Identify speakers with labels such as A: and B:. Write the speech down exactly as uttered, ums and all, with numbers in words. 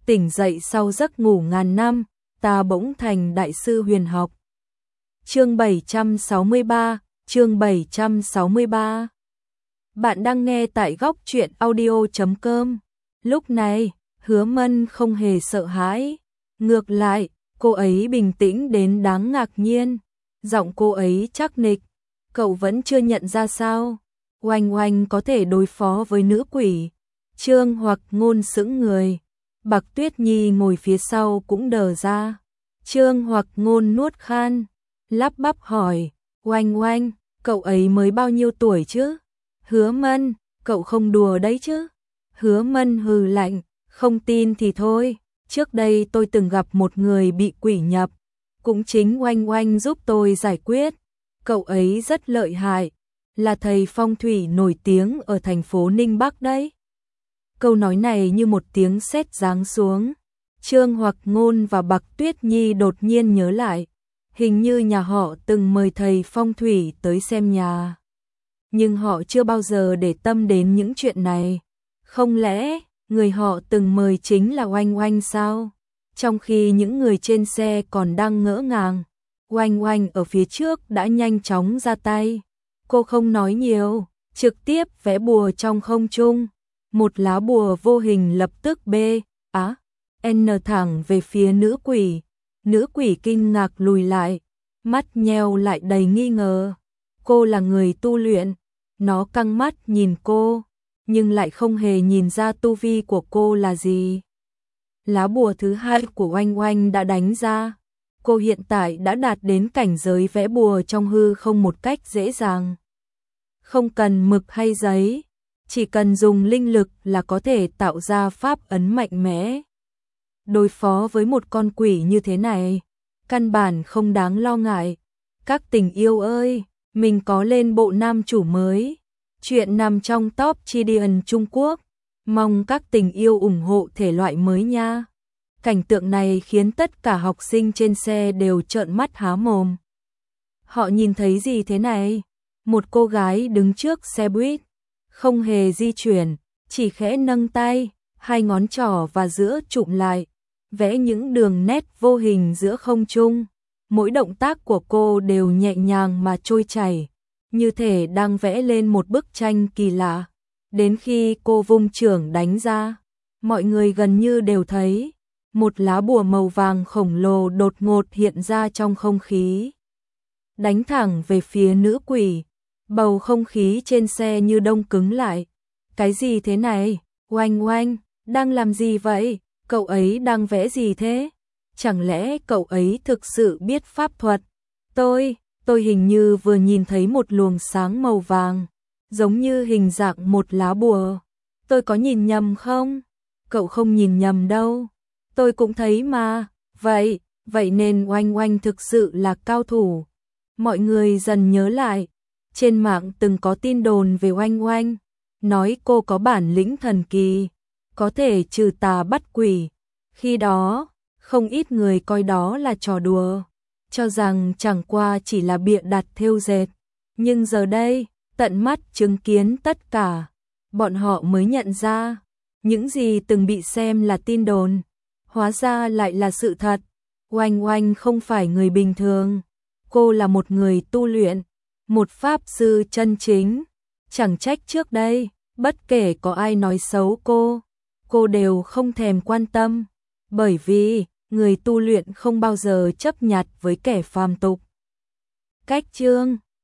A: tỉnh dậy sau giấc ngủ ngàn năm, ta bỗng thành đại sư huyền học. Chương bảy trăm sáu mươi ba, chương bảy trăm sáu mươi ba. Bạn đang nghe tại góc truyện audio chấm com. Lúc này, Hứa Mân không hề sợ hãi, ngược lại, cô ấy bình tĩnh đến đáng ngạc nhiên, giọng cô ấy chắc nịch, cậu vẫn chưa nhận ra sao? Oanh Oanh có thể đối phó với nữ quỷ. Trương Hoặc Ngôn sững người, Bạc Tuyết Nhi ngồi phía sau cũng đờ ra. Trương Hoặc Ngôn nuốt khan, lắp bắp hỏi, Oanh Oanh, cậu ấy mới bao nhiêu tuổi chứ? Hứa Mân, cậu không đùa đấy chứ? Hứa Mân hừ lạnh, không tin thì thôi, trước đây tôi từng gặp một người bị quỷ nhập, cũng chính Oanh Oanh giúp tôi giải quyết, cậu ấy rất lợi hại, là thầy phong thủy nổi tiếng ở thành phố Ninh Bắc đấy. Câu nói này như một tiếng sét giáng xuống. Trương Hoặc Ngôn và Bạc Tuyết Nhi đột nhiên nhớ lại, hình như nhà họ từng mời thầy phong thủy tới xem nhà. Nhưng họ chưa bao giờ để tâm đến những chuyện này. Không lẽ, người họ từng mời chính là Oanh Oanh sao? Trong khi những người trên xe còn đang ngỡ ngàng, Oanh Oanh ở phía trước đã nhanh chóng ra tay. Cô không nói nhiều, trực tiếp vẽ bùa trong không trung. Một lá bùa vô hình lập tức bê, á, n thẳng về phía nữ quỷ. Nữ quỷ kinh ngạc lùi lại, mắt nheo lại đầy nghi ngờ. Cô là người tu luyện, nó căng mắt nhìn cô, nhưng lại không hề nhìn ra tu vi của cô là gì. Lá bùa thứ hai của Oanh Oanh đã đánh ra. Cô hiện tại đã đạt đến cảnh giới vẽ bùa trong hư không một cách dễ dàng. Không cần mực hay giấy, chỉ cần dùng linh lực là có thể tạo ra pháp ấn mạnh mẽ. Đối phó với một con quỷ như thế này, căn bản không đáng lo ngại. Các tình yêu ơi, mình có lên bộ nam chủ mới, chuyện nằm trong top Chidian Trung Quốc, mong các tình yêu ủng hộ thể loại mới nha. Cảnh tượng này khiến tất cả học sinh trên xe đều trợn mắt há mồm. Họ nhìn thấy gì thế này? Một cô gái đứng trước xe buýt, không hề di chuyển, chỉ khẽ nâng tay, hai ngón trỏ và giữa chụm lại, vẽ những đường nét vô hình giữa không trung. Mỗi động tác của cô đều nhẹ nhàng mà trôi chảy, như thể đang vẽ lên một bức tranh kỳ lạ. Đến khi cô vung chưởng đánh ra, mọi người gần như đều thấy một lá bùa màu vàng khổng lồ đột ngột hiện ra trong không khí, đánh thẳng về phía nữ quỷ. Bầu không khí trên xe như đông cứng lại. Cái gì thế này? Oanh Oanh, đang làm gì vậy? Cậu ấy đang vẽ gì thế? Chẳng lẽ cậu ấy thực sự biết pháp thuật? Tôi, tôi hình như vừa nhìn thấy một luồng sáng màu vàng, giống như hình dạng một lá bùa. Tôi có nhìn nhầm không? Cậu không nhìn nhầm đâu. Tôi cũng thấy mà. Vậy, vậy nên Oanh Oanh thực sự là cao thủ. Mọi người dần nhớ lại. Trên mạng từng có tin đồn về Oanh Oanh, nói cô có bản lĩnh thần kỳ, có thể trừ tà bắt quỷ. Khi đó, không ít người coi đó là trò đùa, cho rằng chẳng qua chỉ là bịa đặt thêu dệt. Nhưng giờ đây, tận mắt chứng kiến tất cả, bọn họ mới nhận ra, những gì từng bị xem là tin đồn, hóa ra lại là sự thật. Oanh Oanh không phải người bình thường, cô là một người tu luyện, một pháp sư chân chính. Chẳng trách trước đây, bất kể có ai nói xấu cô, cô đều không thèm quan tâm, bởi vì người tu luyện không bao giờ chấp nhặt với kẻ phàm tục. Cách chương